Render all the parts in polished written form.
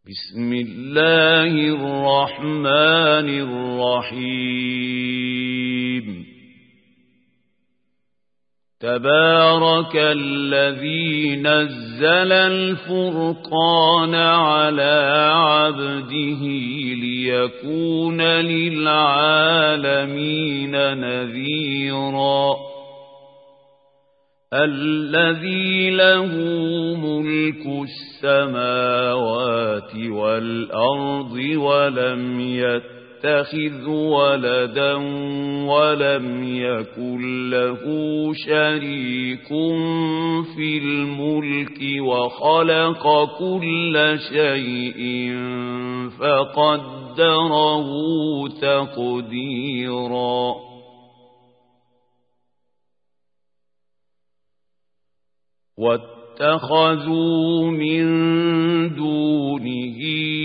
بسم الله الرحمن الرحيم تبارك الذي نزل الفرقان على عبده ليكون للعالمين نذيرا الذي له ملك السماوات والأرض ولم يتخذ ولدا ولم يكن له شريك في الملك وخلق كل شيء فقدره تقديرا واتخذوا من دونه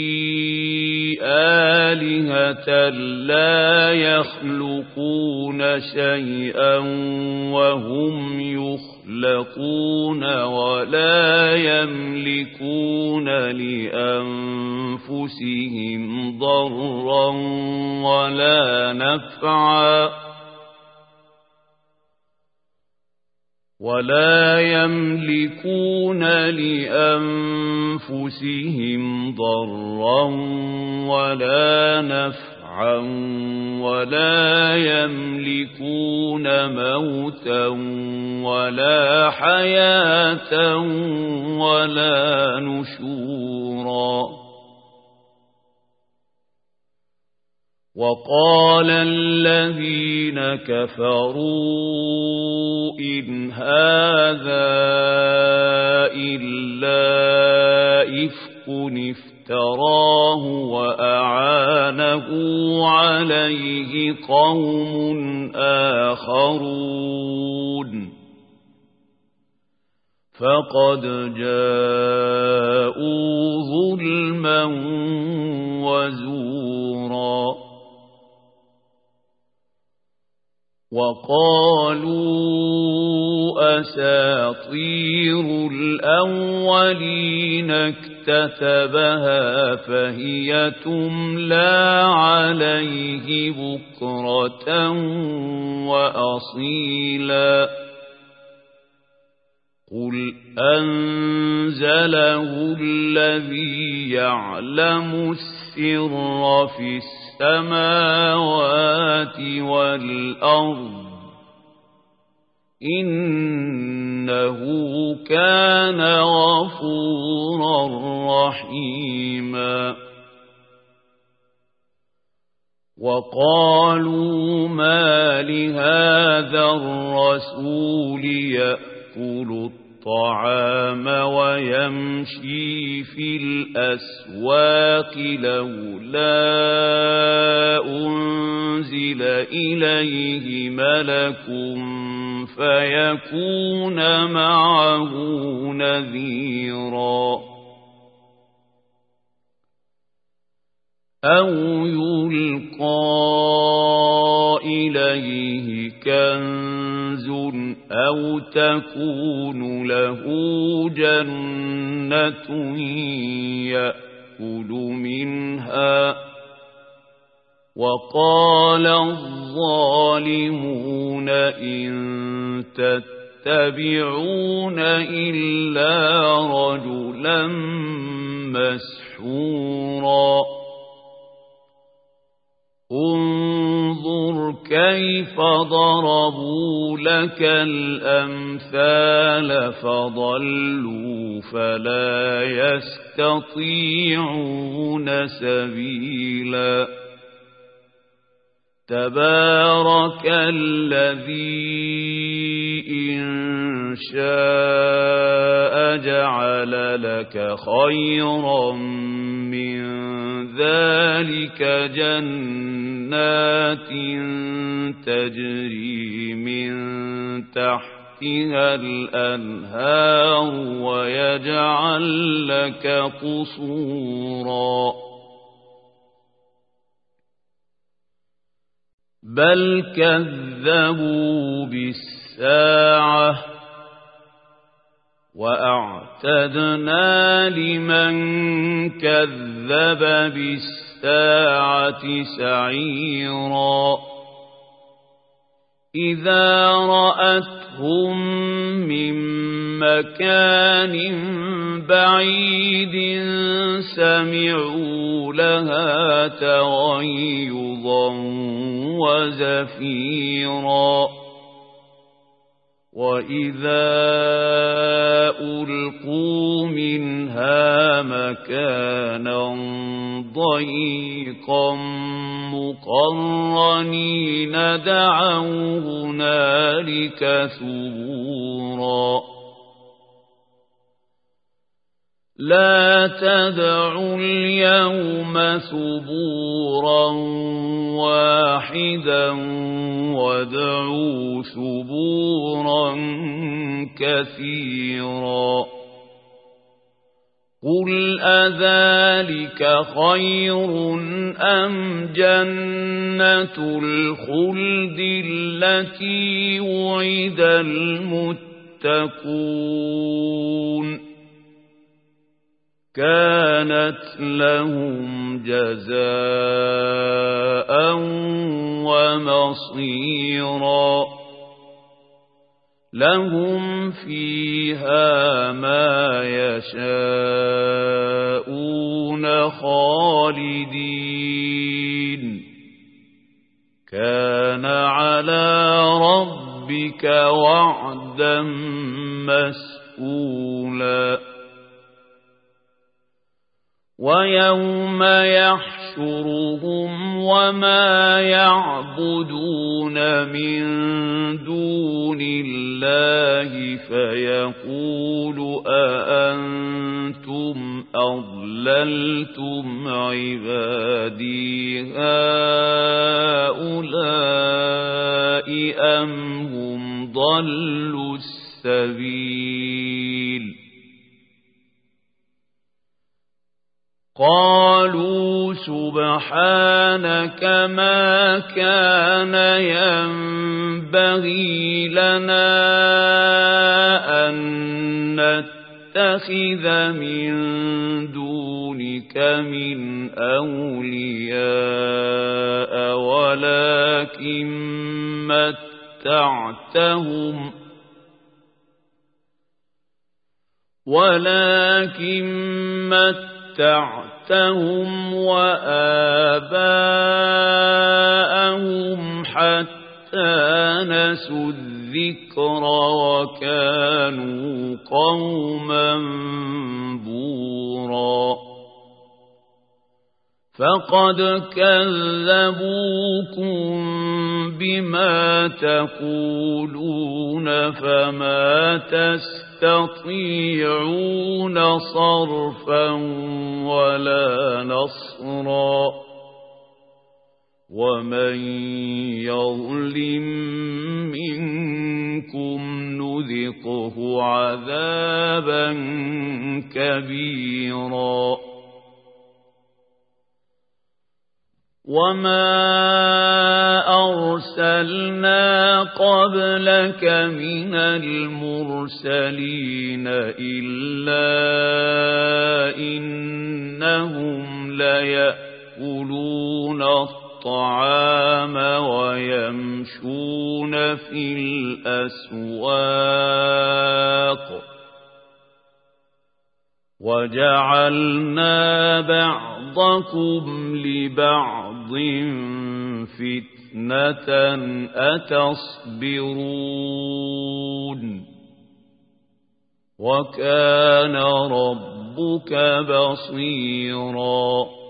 آلهة لا يخلقون شيئا وهم يخلقون ولا يملكون لأنفسهم ضرا ولا نفعا ولا يملكون لأنفسهم ضرا ولا نفعا ولا يملكون موتا ولا حياة ولا نشورا وقال الذين كفروا إن هذا إلا إفك افتراه وأعانه عليه قوم آخرون فقد جاءوا ظلما وزورا وقالوا أساطير الأولين اكتتبها فهي تملى عليه بكرة وأصيلا قل أنزله الذي يعلم السر في السماوات والأرض إنه كان غفورا رحيما وقالوا ما لهذا الرسول يأكل الطعام ويمشي في الأسواق لولا أنزل إليه ملك فيكون معه نذيرا أو يلقى إليه كنز أو تكون له جنة يأكل منها وقال الظالمون إن تتبعون إلا رجلا مسحورا انظر كيف ضربوا لك الأمثال فضلوا فلا يستطيعون سبيلا تبارك الذي إن شاء جعل لك خيرا من ذلك جنات تجري من تحتها الأنهار ويجعل لك قصورا بل كذبوا بالساعة وأعتدنا لمن كذب بالساعة سعيرا إذا رأتهم من مكان بعيد سمعوا لها تغيظا وزفيرا وإذا ألقوا منها مكانا ضيقا مقرنين دعوا هنالك ثبورا لا تدعوا اليوم ثبورا واحدا وادعوا ثبورا كثيرا قل أذلك خير أم جنة الخلد التي وعد المتقون كانت لهم جزاء ومصيرا لهم فيها ما يشاءون خالدين كان على ربك وعدا مسئولا ويوم يحشرهم وما يعبدون من دون الله فيقول أأنتم أضللتم عبادي هؤلاء أم هم ضلوا السبيل قالوا سبحانك ما كان ينبغي لنا أن نتخذ من دونك من أولياء ولكن متعتهم وآباءهم حتى نسوا الذكر وكانوا قوما بورا فقد كذبوكم بما تقولون فما تستطيعون صرفا ولا نصرا ومن يظلم منكم نذقه عذابا كبيرا وما أرسلنا قبلك من المرسلين إلا إنهم ليأكلون الطعام ويمشون في الأسواق وجعلنا بعضكم لبعض فتنة أتصبرون وكان ربك بصيرا